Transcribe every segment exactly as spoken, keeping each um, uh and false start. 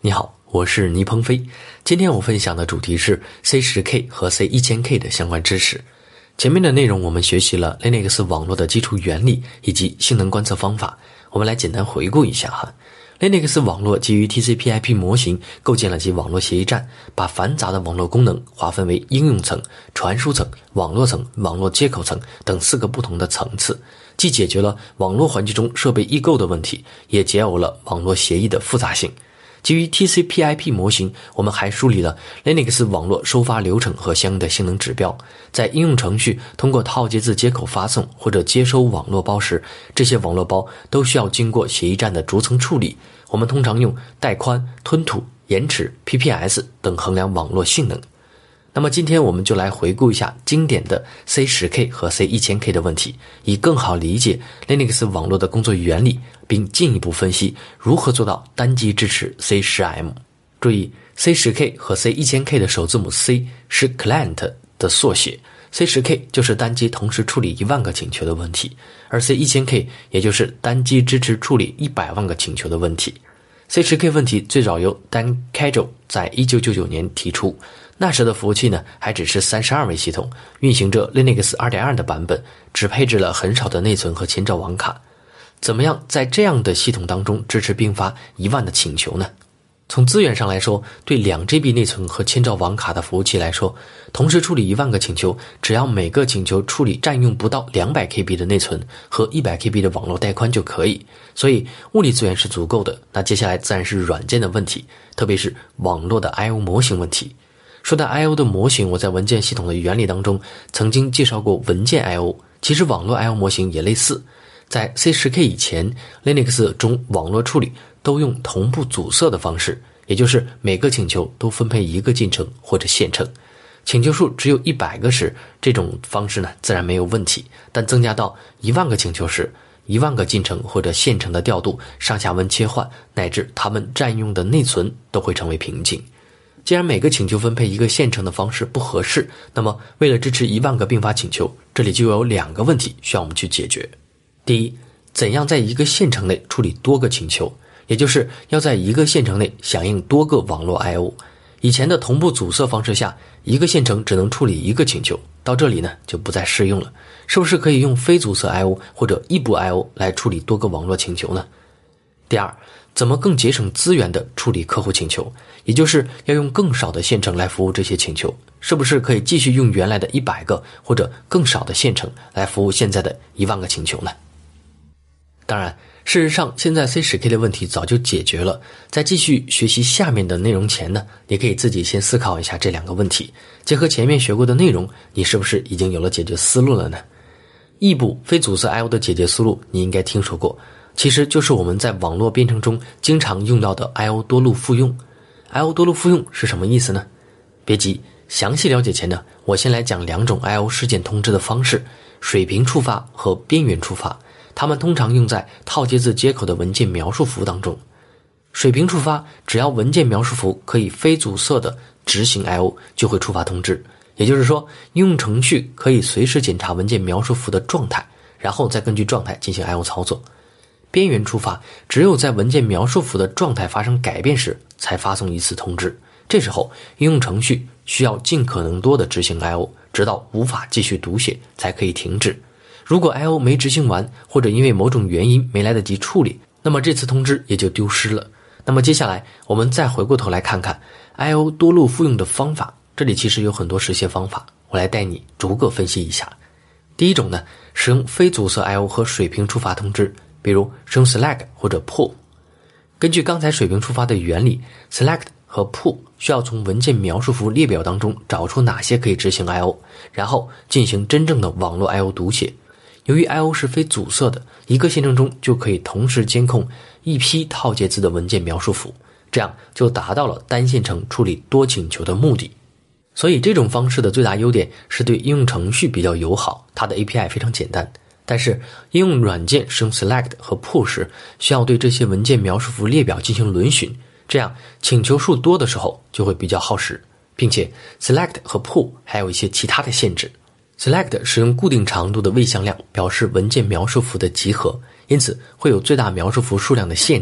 你好，我是倪鹏飞。今天我分享的主题是 C 十 K 和 C 一千 K 的相关知识。前面的内容我们学习了 Linux 网络的基础原理以及性能观测方法，我们来简单回顾一下哈。Linux 网络基于 T C P I P 模型构建了其网络协议站，把繁杂的网络功能划分为应用层、传输层、网络层、网络接口层等四个不同的层次，既解决了网络环境中设备异构的问题，也解耦了网络协议的复杂性。基于 T C P I P 模型，我们还梳理了 Linux 网络收发流程和相应的性能指标。在应用程序通过套接字接口发送或者接收网络包时，这些网络包都需要经过协议站的逐层处理。我们通常用带宽、吞吐、延迟、P P S 等衡量网络性能。那么今天我们就来回顾一下经典的 C 十 K 和 C 一千 K 的问题，以更好理解 Linux 网络的工作原理，并进一步分析如何做到单机支持 C 十 M。 注意 C 十 K 和 C 一千 K 的首字母 C 是 Client 的缩写， C 十 K 就是单机同时处理一万个请求的问题，而 C 一千 K 也就是单机支持处理一百万个请求的问题。 C 十 K 问题最早由 Dan Kajal 在一九九九年提出，那时的服务器呢还只是三十二位系统，运行着 Linux 二点二 的版本，只配置了很少的内存和千兆网卡。怎么样在这样的系统当中支持并发一万的请求呢？从资源上来说，对 两 G B 内存和千兆网卡的服务器来说，同时处理一万个请求，只要每个请求处理占用不到 两百 K B 的内存和 一百 K B 的网络带宽就可以，所以物理资源是足够的。那接下来自然是软件的问题，特别是网络的 I O 模型问题。说到 I O 的模型，我在文件系统的原理当中曾经介绍过文件 I O， 其实网络 I O 模型也类似。在 C 十 K 以前， Linux 中网络处理都用同步阻塞的方式，也就是每个请求都分配一个进程或者线程，请求数只有一百个时，这种方式呢自然没有问题，但增加到一万个请求时，一万个进程或者线程的调度、上下文切换乃至它们占用的内存都会成为瓶颈。既然每个请求分配一个线程的方式不合适，那么为了支持一万个并发请求，这里就有两个问题需要我们去解决。第一，怎样在一个线程内处理多个请求，也就是要在一个线程内响应多个网络 I O。 以前的同步阻塞方式下，一个线程只能处理一个请求，到这里呢就不再适用了。是不是可以用非阻塞 I O 或者异步 I O 来处理多个网络请求呢？第二，怎么更节省资源的处理客户请求，也就是要用更少的线程来服务这些请求，是不是可以继续用原来的一百个或者更少的线程来服务现在的一万个请求呢？当然，事实上现在 C 十 K 的问题早就解决了，在继续学习下面的内容前呢，你可以自己先思考一下这两个问题，结合前面学过的内容，你是不是已经有了解决思路了呢？异步非阻塞 I O 的解决思路你应该听说过，其实就是我们在网络编程中经常用到的 I O 多路复用。 I O 多路复用是什么意思呢？别急，详细了解前呢，我先来讲两种 I O 事件通知的方式，水平触发和边缘触发。它们通常用在套接字接口的文件描述符当中。水平触发，只要文件描述符可以非阻塞的执行 I O， 就会触发通知。也就是说，应用程序可以随时检查文件描述符的状态，然后再根据状态进行 I O 操作。边缘触发，只有在文件描述符的状态发生改变时才发送一次通知，这时候应用程序需要尽可能多的执行 I O， 直到无法继续读写才可以停止。如果 I O 没执行完，或者因为某种原因没来得及处理，那么这次通知也就丢失了。那么接下来我们再回过头来看看 I O 多路复用的方法，这里其实有很多实现方法，我来带你逐个分析一下。第一种呢，使用非阻塞 I O 和水平触发通知，比如使用 select 或者 pull。 根据刚才水平触发的原理， select 和 pull 需要从文件描述符列表当中找出哪些可以执行 I O， 然后进行真正的网络 I O 读写。由于 I O 是非阻塞的，一个线程中就可以同时监控一批套接字的文件描述符，这样就达到了单线程处理多请求的目的。所以这种方式的最大优点是对应用程序比较友好，它的 A P I 非常简单。但是应用软件使用 select 和 pull 时，需要对这些文件描述符列表进行轮询，这样请求数多的时候就会比较耗时，并且 select 和 pull 还有一些其他的限制。select 使用固定长度的位向量表示文件描述符的集合，因此会有最大描述符数量的限制，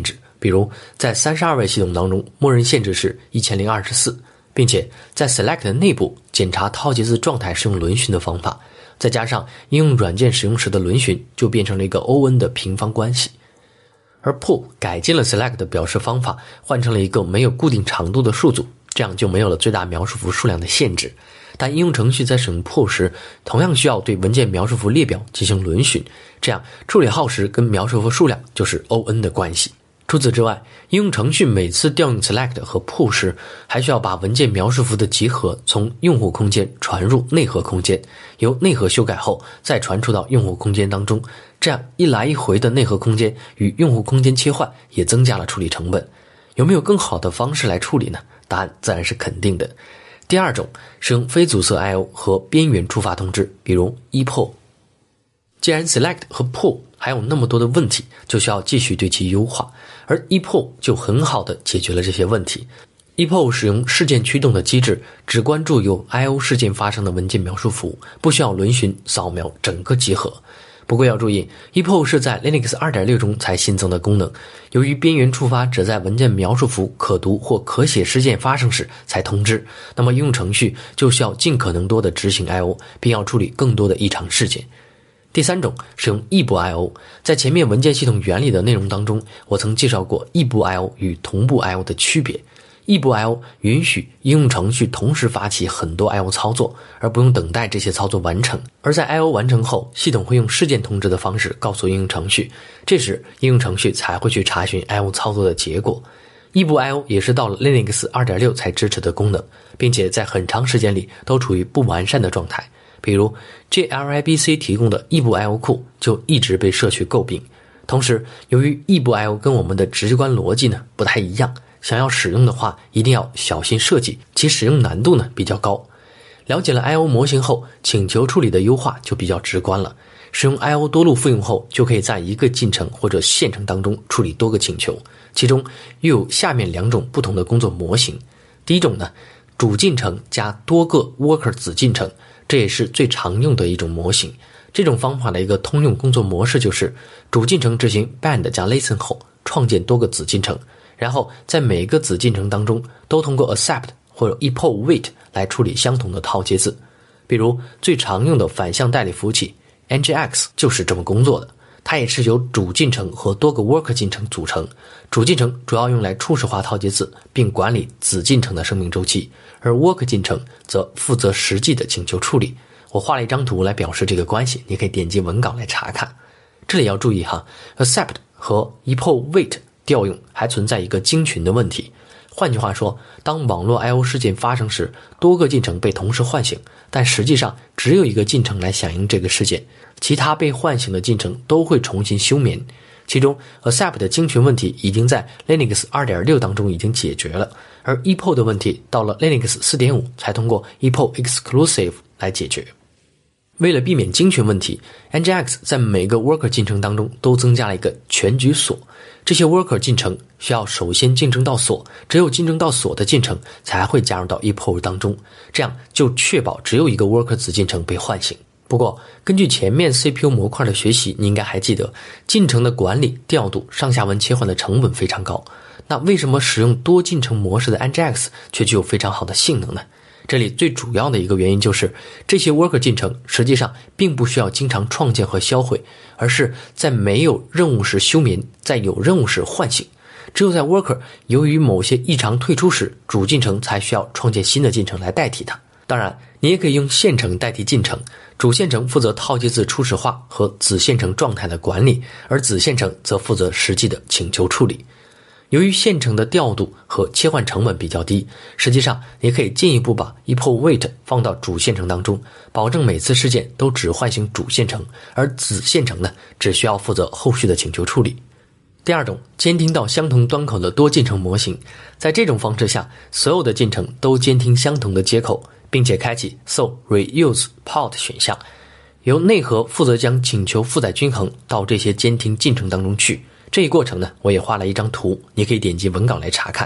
比如在三十二位系统当中，默认限制是一千零二十四，并且在 select 内部检查套节字状态是用轮询的方法，再加上应用软件使用时的轮询，就变成了一个 O N 的平方关系。而 pull 改进了 select 的表示方法，换成了一个没有固定长度的数组，这样就没有了最大描述符数量的限制。但应用程序在使用 pull 时，同样需要对文件描述符列表进行轮询，这样处理耗时跟描述符数量就是 O N 的关系。除此之外，应用程序每次调用 select 和 pull 时，还需要把文件描述符的集合从用户空间传入内核空间，由内核修改后再传出到用户空间当中，这样一来一回的内核空间与用户空间切换，也增加了处理成本。有没有更好的方式来处理呢？答案自然是肯定的。第二种，使用非阻塞 I O 和边缘触发通知，比如 ePull。既然 select 和 pull 还有那么多的问题，就需要继续对其优化，而 ePull 就很好的解决了这些问题。ePull 使用事件驱动的机制，只关注有 I O 事件发生的文件描述符，不需要轮询扫描整个集合。不过要注意 ePull 是在 Linux 二点六 中才新增的功能，由于边缘触发只在文件描述符可读或可写事件发生时才通知，那么应用程序就需要尽可能多的执行 I O， 并要处理更多的异常事件。第三种，使用异步 I O。 在前面文件系统原理的内容当中，我曾介绍过异步 I O 与同步 I O 的区别。异步 I O 允许应用程序同时发起很多 I O 操作，而不用等待这些操作完成。而在 I O 完成后，系统会用事件通知的方式告诉应用程序，这时应用程序才会去查询 I O 操作的结果。异步 I O 也是到了 Linux 二点六 才支持的功能，并且在很长时间里都处于不完善的状态。比如 J L I B C 提供的异步 I O 库就一直被社区诟病。同时，由于异步 I O 跟我们的直观逻辑呢不太一样，想要使用的话一定要小心设计，其使用难度呢比较高。了解了 I O 模型后，请求处理的优化就比较直观了。使用 I O 多路复用后，就可以在一个进程或者线程当中处理多个请求，其中又有下面两种不同的工作模型。第一种呢，主进程加多个 worker 子进程，这也是最常用的一种模型。这种方法的一个通用工作模式就是，主进程执行 bind 加 listen 后，创建多个子进程，然后在每个子进程当中都通过 accept 或者 ePull wait 来处理相同的套接字。比如最常用的反向代理服务器 N G X 就是这么工作的，它也是由主进程和多个 worker 进程组成。主进程主要用来初始化套接字，并管理子进程的生命周期，而 worker 进程则负责实际的请求处理。我画了一张图来表示这个关系，你可以点击文稿来查看。这里要注意哈 ，accept 和 ePull wait 调用还存在一个精群的问题。换句话说，当网络 I O 事件发生时，多个进程被同时唤醒，但实际上只有一个进程来响应这个事件，其他被唤醒的进程都会重新休眠。其中 accept 的精群问题已经在 Linux 二点六 当中已经解决了，而 ePull 的问题到了 Linux 四点五 才通过 ePull exclusive 来解决。为了避免精群问题， N G X 在每个 worker 进程当中都增加了一个全局锁，这些 worker 进程需要首先竞争到锁，只有竞争到锁的进程才会加入到 ePull 当中，这样就确保只有一个 worker 子进程被唤醒。不过根据前面 C P U 模块的学习，你应该还记得进程的管理、调度、上下文切换的成本非常高，那为什么使用多进程模式的 N G X 却具有非常好的性能呢？这里最主要的一个原因就是，这些 worker 进程实际上并不需要经常创建和销毁，而是在没有任务时休眠，在有任务时唤醒。只有在 worker 由于某些异常退出时，主进程才需要创建新的进程来代替它。当然，你也可以用线程代替进程，主线程负责套接字初始化和子线程状态的管理，而子线程则负责实际的请求处理。由于线程的调度和切换成本比较低，实际上你可以进一步把 ePull wait 放到主线程当中，保证每次事件都只唤醒主线程，而子线程呢，只需要负责后续的请求处理。第二种，监听到相同端口的多进程模型，在这种方式下，所有的进程都监听相同的接口，并且开启 So Reuse Port 选项，由内核负责将请求负载均衡到这些监听进程当中去。这一过程呢，我也画了一张图，你可以点击文稿来查看。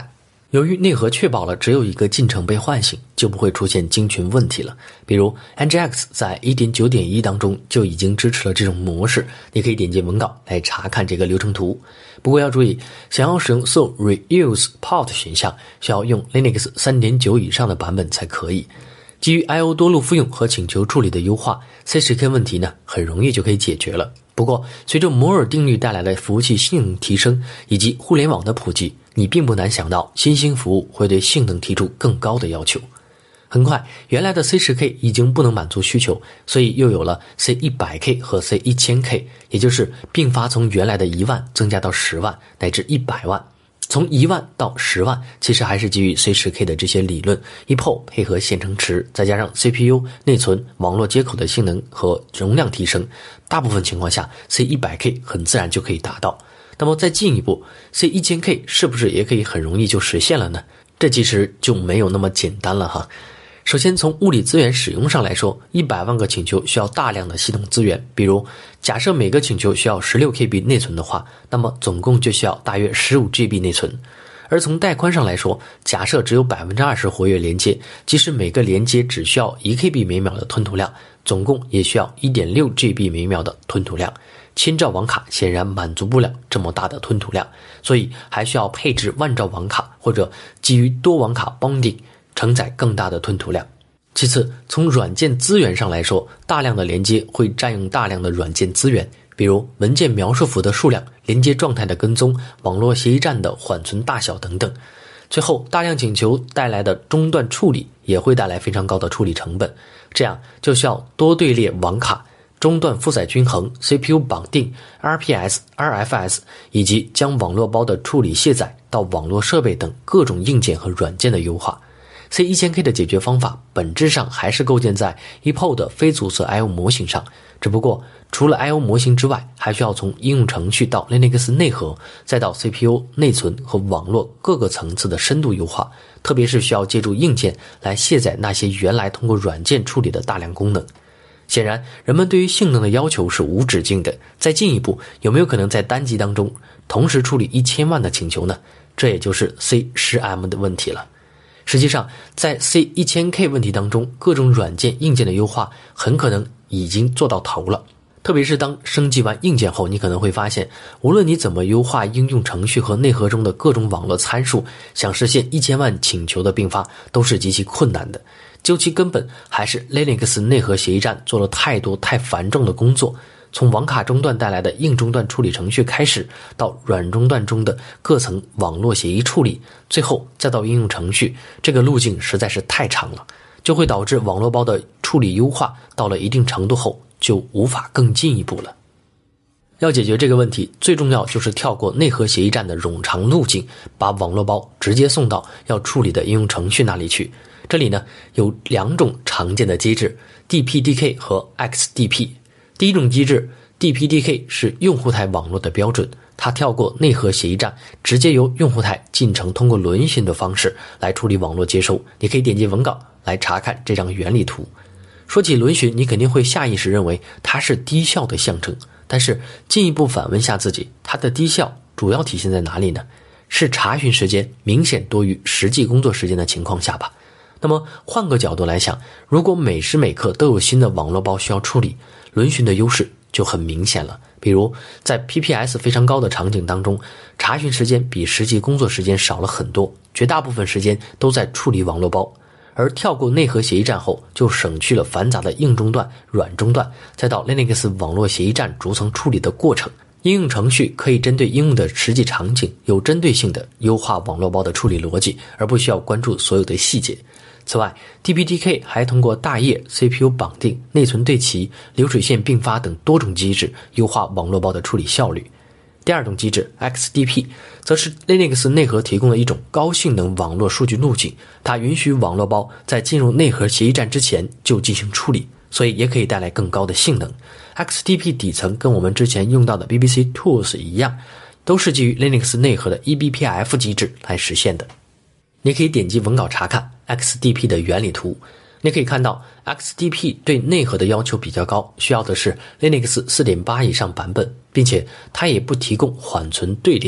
由于内核确保了只有一个进程被唤醒，就不会出现精群问题了。比如 N G X 在 一点九点一 当中就已经支持了这种模式，你可以点击文稿来查看这个流程图。不过要注意，想要使用 So Reuse Port 选项，需要用 Linux 三点九 以上的版本才可以。基于 I O 多路复用和请求处理的优化 ，C 十 K 问题呢很容易就可以解决了。不过，随着摩尔定律带来的服务器性能提升以及互联网的普及，你并不难想到新兴服务会对性能提出更高的要求。很快，原来的 C 十 K 已经不能满足需求，所以又有了 C 一百 K 和 C 一千 K， 也就是并发从原来的一万增加到十万乃至一百万。从一万到十万，其实还是基于 C 十 K 的这些理论 ，E P O 配合线程池，再加上 C P U、内存、网络接口的性能和容量提升，大部分情况下 C 一百 K 很自然就可以达到。那么再进一步 ，C 一千 K 是不是也可以很容易就实现了呢？这其实就没有那么简单了哈。首先从物理资源使用上来说，一百万个请求需要大量的系统资源，比如假设每个请求需要 十六 K B 内存的话，那么总共就需要大约 十五 G B 内存。而从带宽上来说，假设只有 百分之二十 活跃连接，即使每个连接只需要 一 K B 每秒的吞吐量，总共也需要 一点六 G B 每秒的吞吐量。千兆网卡显然满足不了这么大的吞吐量，所以还需要配置万兆网卡或者基于多网卡 bonding承载更大的吞吐量。其次，从软件资源上来说，大量的连接会占用大量的软件资源，比如文件描述符的数量、连接状态的跟踪、网络协议站的缓存大小等等。最后，大量请求带来的中断处理也会带来非常高的处理成本，这样就需要多队列网卡、中断负载均衡、C P U 绑定、R P S、R F S 以及将网络包的处理卸载到网络设备等各种硬件和软件的优化。C 一千 K 的解决方法本质上还是构建在 E P O 的非阻塞 I O 模型上，只不过除了 I O 模型之外，还需要从应用程序到 Linux 内核，再到 C P U、内存和网络各个层次的深度优化，特别是需要借助硬件来卸载那些原来通过软件处理的大量功能。显然，人们对于性能的要求是无止境的。再进一步，有没有可能在单机当中同时处理一千万的请求呢？这也就是 C 十 M 的问题了。实际上，在 C 一千 K 问题当中，各种软件硬件的优化很可能已经做到头了。特别是当升级完硬件后，你可能会发现，无论你怎么优化应用程序和内核中的各种网络参数，想实现一千万请求的并发都是极其困难的。究其根本，还是 Linux 内核协议站做了太多太繁重的工作。从网卡中断带来的硬中断处理程序开始，到软中断中的各层网络协议处理，最后再到应用程序，这个路径实在是太长了，就会导致网络包的处理优化到了一定程度后就无法更进一步了。要解决这个问题，最重要就是跳过内核协议站的冗长路径，把网络包直接送到要处理的应用程序那里去。这里呢有两种常见的机制 D P D K 和 X D P。第一种机制 D P D K 是用户台网络的标准，它跳过内核协议站，直接由用户台进程通过轮询的方式来处理网络接收。你可以点击文稿来查看这张原理图。说起轮询，你肯定会下意识认为它是低效的象征，但是进一步反问下自己，它的低效主要体现在哪里呢？是查询时间明显多于实际工作时间的情况下吧。那么换个角度来想，如果每时每刻都有新的网络包需要处理，轮询的优势就很明显了。比如在 P P S 非常高的场景当中，查询时间比实际工作时间少了很多，绝大部分时间都在处理网络包。而跳过内核协议站后，就省去了繁杂的硬中断、软中断，再到 Linux 网络协议站逐层处理的过程。应用程序可以针对应用的实际场景，有针对性的优化网络包的处理逻辑，而不需要关注所有的细节。此外 D P D K 还通过大页、C P U 绑定、内存对齐、流水线并发等多种机制优化网络包的处理效率。第二种机制 X D P 则是 Linux 内核提供的一种高性能网络数据路径，它允许网络包在进入内核协议站之前就进行处理，所以也可以带来更高的性能。 X D P 底层跟我们之前用到的 B B C Tools 一样，都是基于 Linux 内核的 E B P F 机制来实现的。你可以点击文稿查看 X D P 的原理图，你可以看到 X D P 对内核的要求比较高，需要的是 Linux 四点八 以上版本，并且它也不提供缓存队列。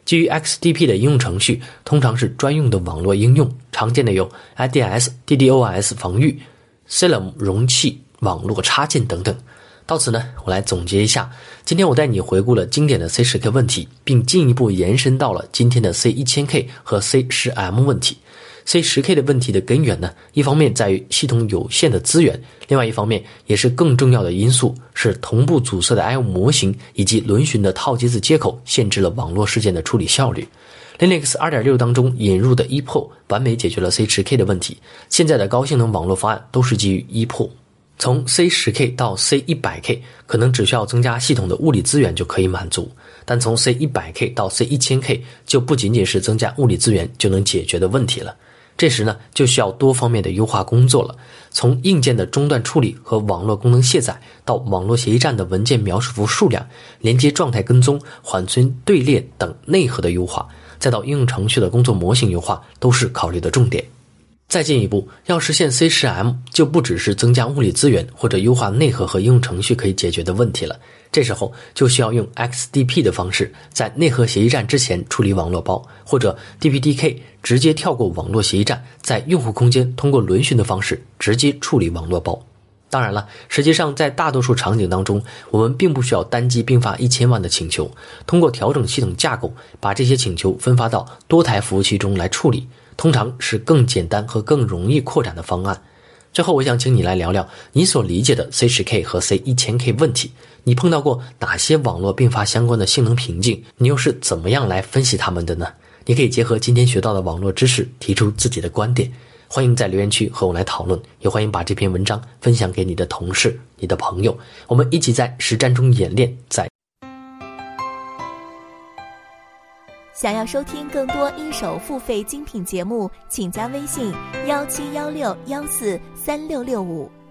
基于 X D P 的应用程序通常是专用的网络应用，常见的有 I D S、D DoS 防御、C L M 容器网络插件等等。到此呢，我来总结一下，今天我带你回顾了经典的 C 十 K 问题，并进一步延伸到了今天的 C 一千 K 和 C 十 M 问题。C 十 K 的问题的根源呢，一方面在于系统有限的资源，另外一方面也是更重要的因素是同步阻塞的 I O 模型以及轮询的套机子接口限制了网络事件的处理效率。Linux 二点六 当中引入的 E P O 完美解决了 C 十 K 的问题，现在的高性能网络方案都是基于 E P O。从 C 十 K 到 C 一百 K 可能只需要增加系统的物理资源就可以满足，但从 C 一百 K 到 C 一千 K 就不仅仅是增加物理资源就能解决的问题了。这时呢，就需要多方面的优化工作了，从硬件的中断处理和网络功能卸载，到网络协议站的文件描述符数量、连接状态跟踪、缓存队列等内核的优化，再到应用程序的工作模型优化，都是考虑的重点。再进一步，要实现 C 十 M 就不只是增加物理资源或者优化内核和应用程序可以解决的问题了，这时候就需要用 X D P 的方式在内核协议站之前处理网络包，或者 D P D K 直接跳过网络协议站，在用户空间通过轮询的方式直接处理网络包。当然了，实际上在大多数场景当中，我们并不需要单机并发一千万的请求，通过调整系统架构，把这些请求分发到多台服务器中来处理，通常是更简单和更容易扩展的方案。最后我想请你来聊聊你所理解的 C 十 K 和 C 一千 K 问题，你碰到过哪些网络并发相关的性能瓶颈，你又是怎么样来分析它们的呢？你可以结合今天学到的网络知识提出自己的观点，欢迎在留言区和我来讨论，也欢迎把这篇文章分享给你的同事、你的朋友，我们一起在实战中演练。在想要收听更多一手付费精品节目，请加微信幺七幺六幺四三六六五。